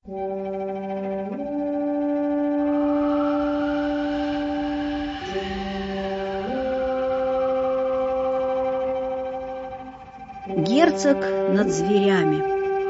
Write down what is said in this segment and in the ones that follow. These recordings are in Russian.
Герцог над зверями.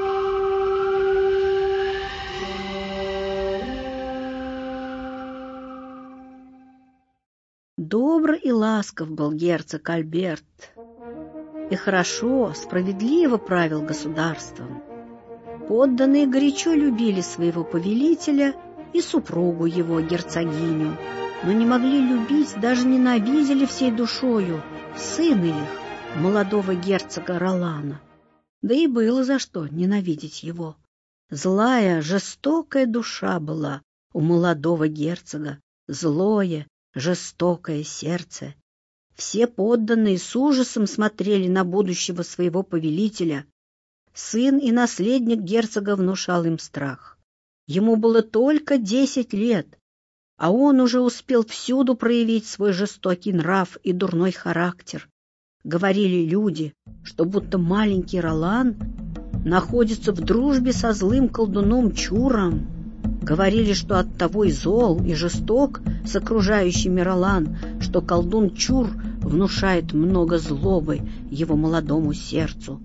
Добр и ласков был герцог Альберт, и хорошо, справедливо правил государством. Подданные горячо любили своего повелителя и супругу его, герцогиню, но не могли любить, даже ненавидели всей душою сына их, молодого герцога Ролана. Да и было за что ненавидеть его. Злая, жестокая душа была у молодого герцога, злое, жестокое сердце. Все подданные с ужасом смотрели на будущего своего повелителя. Сын и наследник герцога внушал им страх. Ему было только 10 лет, а он уже успел всюду проявить свой жестокий нрав и дурной характер. Говорили люди, что будто маленький Ролан находится в дружбе со злым колдуном Чуром. Говорили, что оттого и зол, и жесток с окружающими Ролан, что колдун Чур внушает много злобы его молодому сердцу.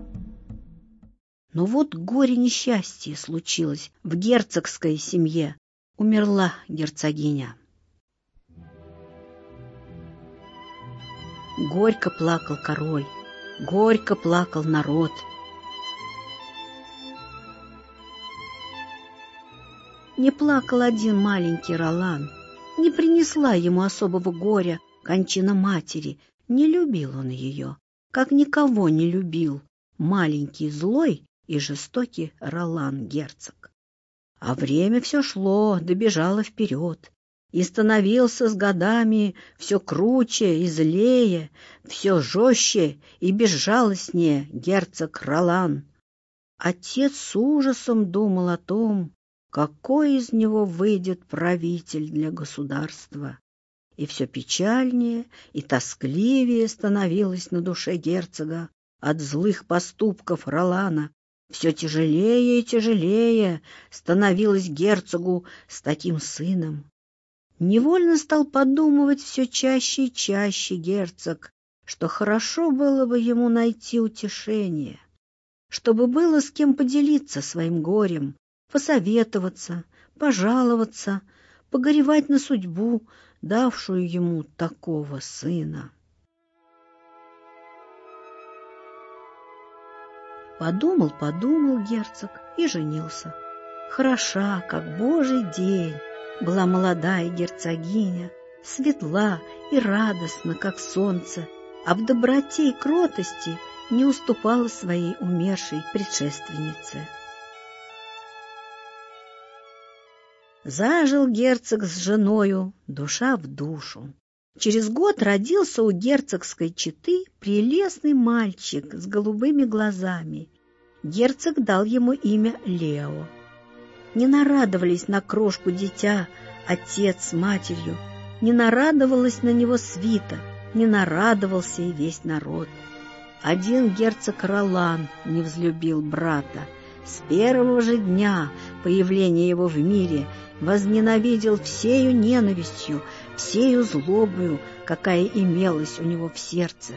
Но вот горе-несчастье случилось в герцогской семье. Умерла герцогиня. Горько плакал король, горько плакал народ. Не плакал один маленький Ролан, не принесла ему особого горя кончина матери, не любил он ее, как никого не любил маленький злой и жестокий Ролан-герцог. А время все шло, добежало вперед, и становился с годами все круче и злее, все жестче и безжалостнее герцог Ролан. Отец с ужасом думал о том, какой из него выйдет правитель для государства. И все печальнее и тоскливее становилось на душе герцога от злых поступков Ролана. Все тяжелее и тяжелее становилось герцогу с таким сыном. Невольно стал подумывать все чаще и чаще герцог, что хорошо было бы ему найти утешение, чтобы было с кем поделиться своим горем, посоветоваться, пожаловаться, погоревать на судьбу, давшую ему такого сына. Подумал герцог и женился. Хороша, как божий день, была молодая герцогиня, светла и радостна, как солнце, а в доброте и кротости не уступала своей умершей предшественнице. Зажил герцог с женою душа в душу. Через год родился у герцогской четы прелестный мальчик с голубыми глазами. Герцог дал ему имя Лео. Не нарадовались на крошку дитя отец с матерью, не нарадовалась на него свита, не нарадовался и весь народ. Один герцог Ролан не взлюбил брата. С первого же дня появления его в мире возненавидел всею ненавистью, всею злобою, какая имелась у него в сердце.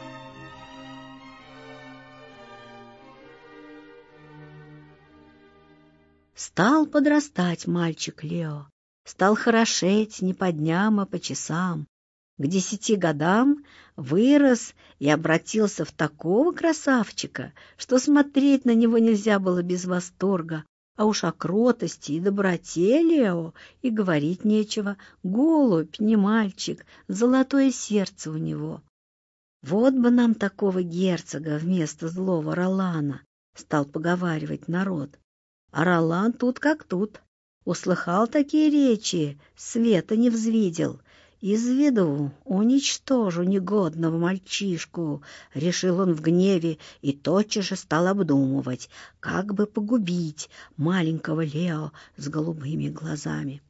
Стал подрастать мальчик Лео, стал хорошеть не по дням, а по часам. К 10 годам вырос и обратился в такого красавчика, что смотреть на него нельзя было без восторга. А уж о кротости и доброте Лео и говорить нечего. Голубь, не мальчик, золотое сердце у него. Вот бы нам такого герцога вместо злого Ролана, стал поговаривать народ. А Ролан тут как тут. Услыхал такие речи, света не взвидел. Из виду уничтожу негодного мальчишку, решил он в гневе и тотчас же стал обдумывать, как бы погубить маленького Лео с голубыми глазами.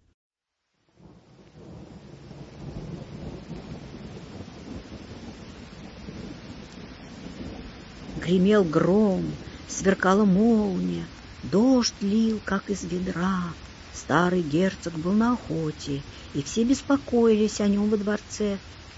Гремел гром, сверкала молния, Дождь лил, как из ведра. Старый герцог был на охоте, и все беспокоились о нем во дворце.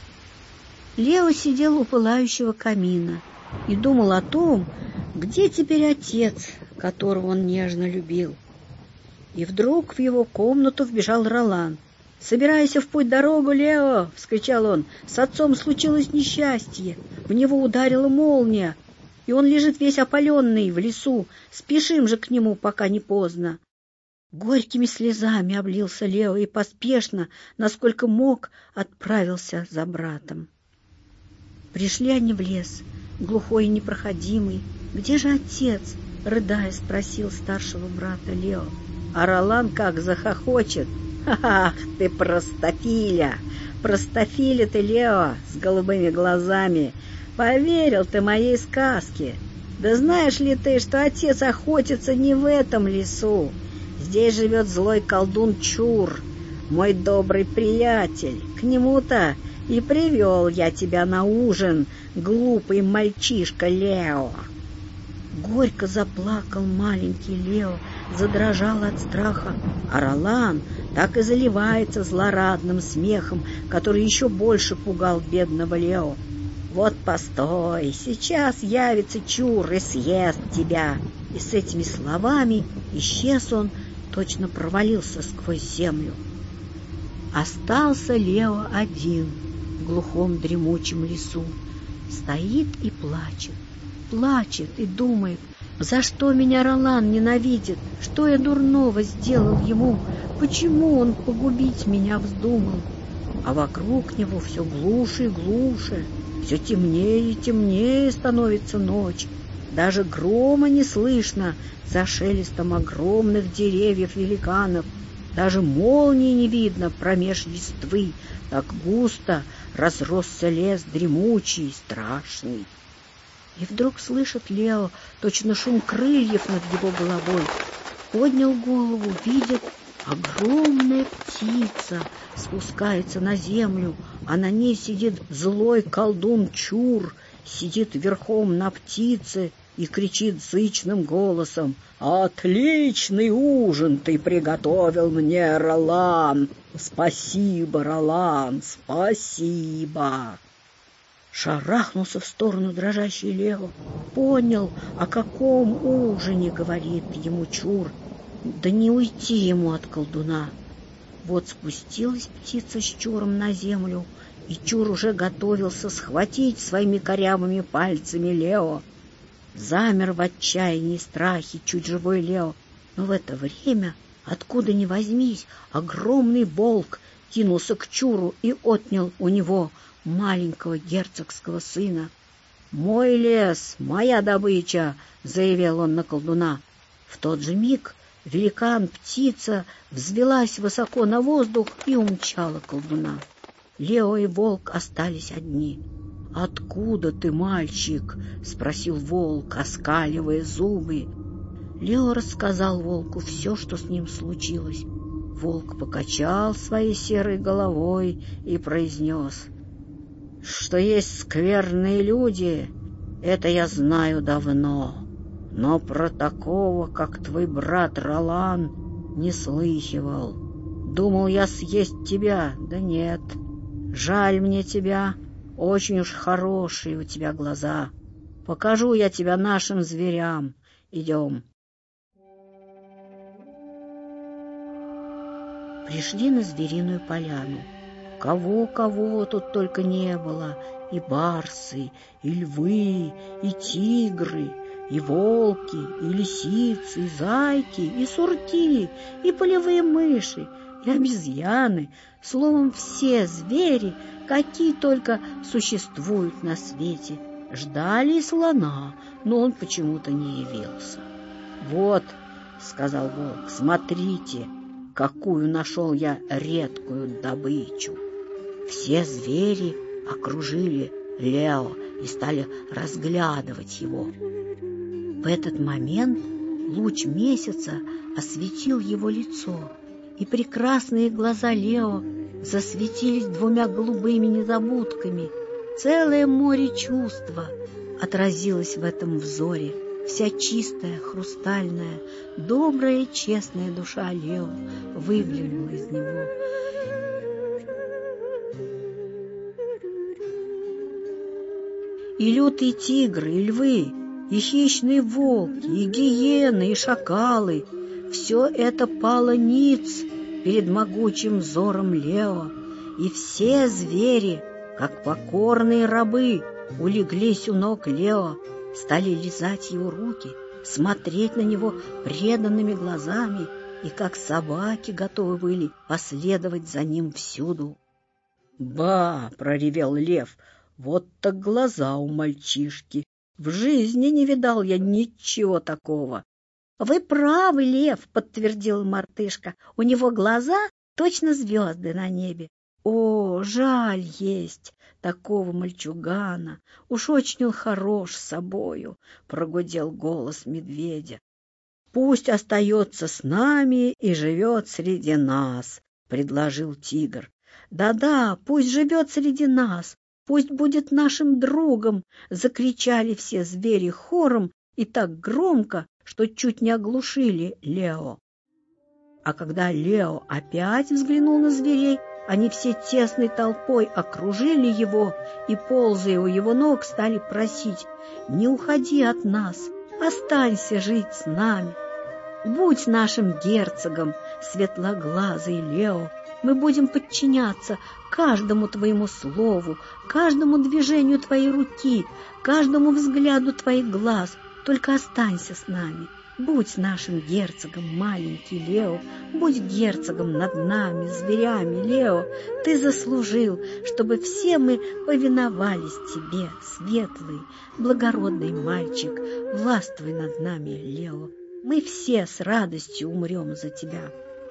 Лео сидел у пылающего камина и думал о том, где теперь отец, которого он нежно любил. И вдруг в его комнату вбежал Ролан. «Собирайся в путь-дорогу, Лео!» — вскричал он. «С отцом случилось несчастье. В него ударила молния, и он лежит весь опаленный в лесу. Спешим же к нему, пока не поздно». Горькими слезами облился Лео и поспешно, насколько мог, отправился за братом. Пришли они в лес, глухой и непроходимый. «Где же отец?» — рыдая спросил старшего брата Лео. А Ролан как захохочет. «Ах ты, простофиля! Простофиля ты, Лео, с голубыми глазами! Поверил ты моей сказке! Да знаешь ли ты, что отец охотится не в этом лесу? Здесь живет злой колдун Чур, мой добрый приятель. К нему-то и привел я тебя на ужин, глупый мальчишка Лео». Горько заплакал маленький Лео, задрожал от страха, а Ролан так и заливается злорадным смехом, который еще больше пугал бедного Лео. «Вот постой, сейчас явится Чур и съест тебя!» И с этими словами исчез он, точно провалился сквозь землю. Остался Лео один в глухом дремучем лесу. Стоит и плачет. Плачет и думает: за что меня Ролан ненавидит, что я дурного сделал ему, почему он погубить меня вздумал. А вокруг него все глуше и глуше, все темнее и темнее становится ночь. Даже грома не слышно за шелестом огромных деревьев-великанов, даже молнии не видно промеж листвы, так густо разросся лес дремучий и страшный. И вдруг слышит Лео точно шум крыльев над его головой. Поднял голову, видит, огромная птица спускается на землю, а на ней сидит злой колдун Чур, сидит верхом на птице и кричит зычным голосом: «Отличный ужин ты приготовил мне, Ролан! Спасибо, Ролан, спасибо!» Шарахнулся в сторону дрожащий Лео, понял, о каком ужине говорит ему Чур, да не уйти ему от колдуна. Вот спустилась птица с Чуром на землю, и Чур уже готовился схватить своими корявыми пальцами Лео. Замер в отчаянии и страхе чуть живой Лео, но в это время, откуда ни возьмись, огромный волк кинулся к Чуру и отнял у него маленького герцогского сына. «Мой лес, моя добыча!» — заявил он на колдуна. В тот же миг великан-птица взвелась высоко на воздух и умчала колдуна. Лео и волк остались одни. «Откуда ты, мальчик?» — спросил волк, оскаливая зубы. Лео рассказал волку все, что с ним случилось. Волк покачал своей серой головой и произнес: «Что есть скверные люди, это я знаю давно, но про такого, как твой брат Ролан, не слыхивал. Думал я съесть тебя, да нет. Жаль мне тебя, очень уж хорошие у тебя глаза. Покажу я тебя нашим зверям. Идем». Пришли на звериную поляну. Кого тут только не было: и барсы, и львы, и тигры, и волки, и лисицы, и зайки, и сурки, и полевые мыши, и обезьяны, словом, все звери, какие только существуют на свете. Ждали и слона, но он почему-то не явился. «Вот», — сказал волк, — «смотрите, какую нашел я редкую добычу». Все звери окружили Лео и стали разглядывать его. В этот момент луч месяца осветил его лицо, и прекрасные глаза Лео засветились двумя голубыми незабудками. Целое море чувства отразилось в этом взоре. Вся чистая, хрустальная, добрая и честная душа Лео выглянула из него. И лютые тигры, и львы, и хищные волки, и гиены, и шакалы — все это пало ниц перед могучим взором Лео, и все звери, как покорные рабы, улеглись у ног Лео, стали лизать его руки, смотреть на него преданными глазами, и как собаки готовы были последовать за ним всюду. «Ба!» — проревел лев. «Вот так глаза у мальчишки! В жизни не видал я ничего такого!» «Вы правы, лев!» — подтвердил мартышка. «У него глаза точно звезды на небе». «О, жаль есть такого мальчугана! Уж очень он хорош собою!» — прогудел голос медведя. «Пусть остается с нами и живет среди нас», — предложил тигр. «Да-да, пусть живет среди нас, пусть будет нашим другом!» — закричали все звери хором и так громко, что чуть не оглушили Лео. А когда Лео опять взглянул на зверей, они все тесной толпой окружили его и, ползая у его ног, стали просить: «Не уходи от нас, останься жить с нами. Будь нашим герцогом, светлоглазый Лео, мы будем подчиняться каждому твоему слову, каждому движению твоей руки, каждому взгляду твоих глаз. Только останься с нами. Будь нашим герцогом, маленький Лео, будь герцогом над нами, зверями, Лео. Ты заслужил, чтобы все мы повиновались тебе, светлый, благородный мальчик. Властвуй над нами, Лео. Мы все с радостью умрем за тебя».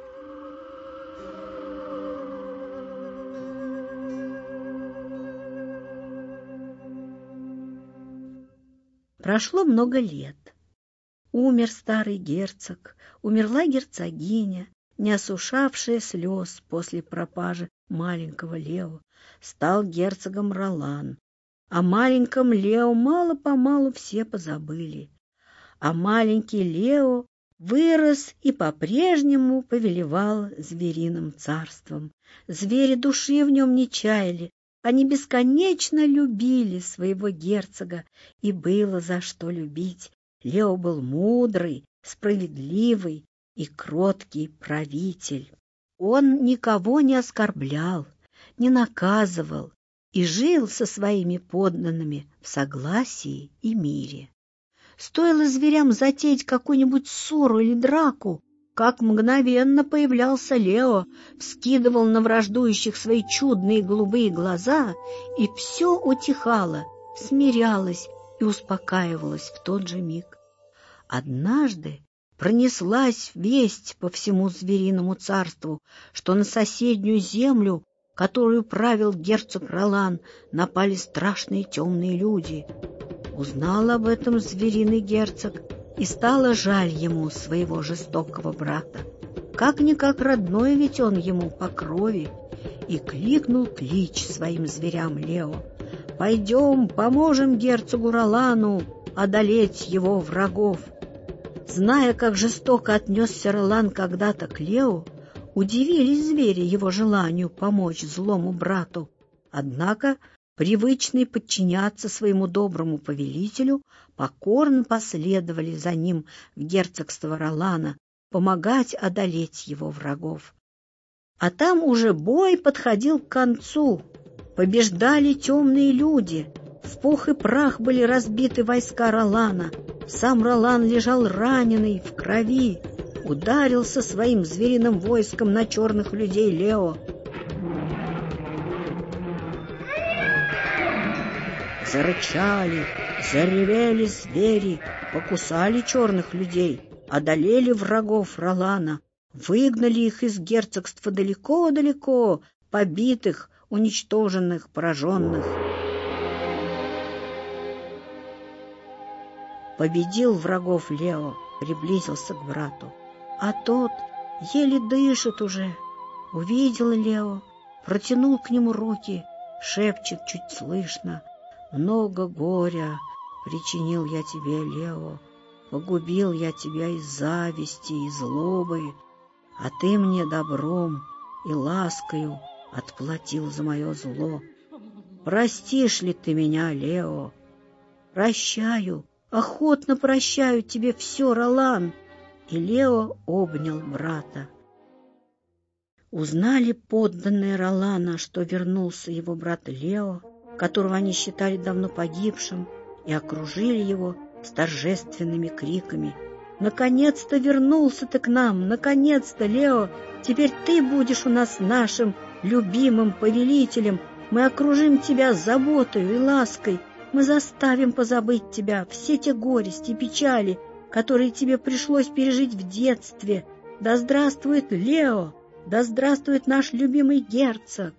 Прошло много лет. Умер старый герцог, умерла герцогиня, не осушавшая слез после пропажи маленького Лео. Стал герцогом Ролан. О маленьком Лео мало-помалу все позабыли. А маленький Лео вырос и по-прежнему повелевал звериным царством. Звери души в нем не чаяли. Они бесконечно любили своего герцога, и было за что любить. Лео был мудрый, справедливый и кроткий правитель. Он никого не оскорблял, не наказывал и жил со своими подданными в согласии и мире. Стоило зверям затеять какую-нибудь ссору или драку, как мгновенно появлялся Лео, вскидывал на враждующих свои чудные голубые глаза, и все утихало, смирялось и успокаивалось в тот же миг. Однажды пронеслась весть по всему звериному царству, что на соседнюю землю, которую правил герцог Ролан, напали страшные темные люди. Узнал об этом звериный герцог, и стало жаль ему своего жестокого брата. Как-никак родной ведь он ему по крови, и кликнул клич своим зверям Лео: «Пойдем, поможем герцогу Ролану одолеть его врагов». Зная, как жестоко отнесся Ролан когда-то к Лео, удивились звери его желанию помочь злому брату. Однако привычные подчиняться своему доброму повелителю, покорно последовали за ним в герцогство Ролана, помогать одолеть его врагов. А там уже бой подходил к концу. Побеждали темные люди. В пух и прах были разбиты войска Ролана. Сам Ролан лежал раненый, в крови. Ударился своим звериным войском на черных людей Лео. Зарычали, заревели звери, покусали черных людей, одолели врагов Ролана, выгнали их из герцогства далеко-далеко, побитых, уничтоженных, пораженных. Победил врагов Лео, приблизился к брату, а тот еле дышит уже. Увидел Лео, протянул к нему руки, шепчет чуть слышно: «Много горя причинил я тебе, Лео, Погубил я тебя из зависти и злобы, а ты мне добром и ласкою отплатил за мое зло. Простишь ли ты меня, Лео? Прощаю, охотно прощаю тебе все, Ролан. И Лео обнял брата. Узнали подданные Ролана, что вернулся его брат Лео, которого они считали давно погибшим, и окружили его с торжественными криками. «Наконец-то вернулся ты к нам! Наконец-то, Лео! Теперь ты будешь у нас нашим любимым повелителем! Мы окружим тебя заботой и лаской! Мы заставим позабыть тебя, все те горести и печали, которые тебе пришлось пережить в детстве! Да здравствует Лео! Да здравствует наш любимый герцог!»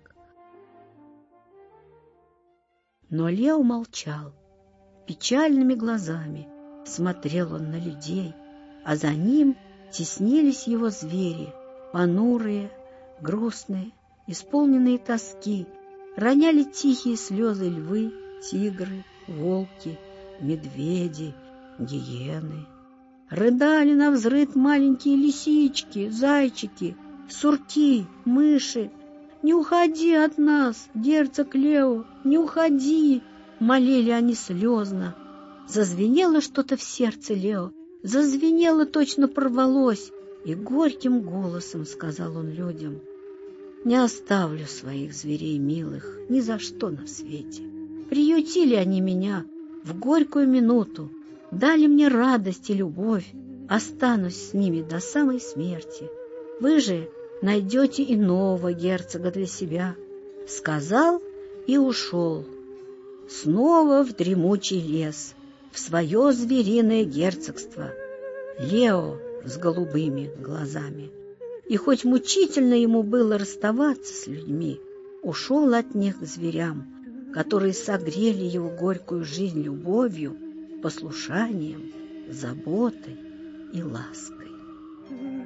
Но Лео молчал. Печальными глазами смотрел он на людей, а за ним теснились его звери, понурые, грустные, исполненные тоски, роняли тихие слезы львы, тигры, волки, медведи, гиены. Рыдали навзрыд маленькие лисички, зайчики, сурки, мыши. «Не уходи от нас, герцог Лео, не уходи!» Молили они слезно. Зазвенело что-то в сердце Лео, зазвенело, точно порвалось, и горьким голосом сказал он людям: «Не оставлю своих зверей милых ни за что на свете. Приютили они меня в горькую минуту, дали мне радость и любовь, останусь с ними до самой смерти. Вы же найдете иного герцога для себя». Сказал и ушел. Снова в дремучий лес, в свое звериное герцогство. Лео с голубыми глазами. И хоть мучительно ему было расставаться с людьми, ушел от них к зверям, которые согрели его горькую жизнь любовью, послушанием, заботой и лаской.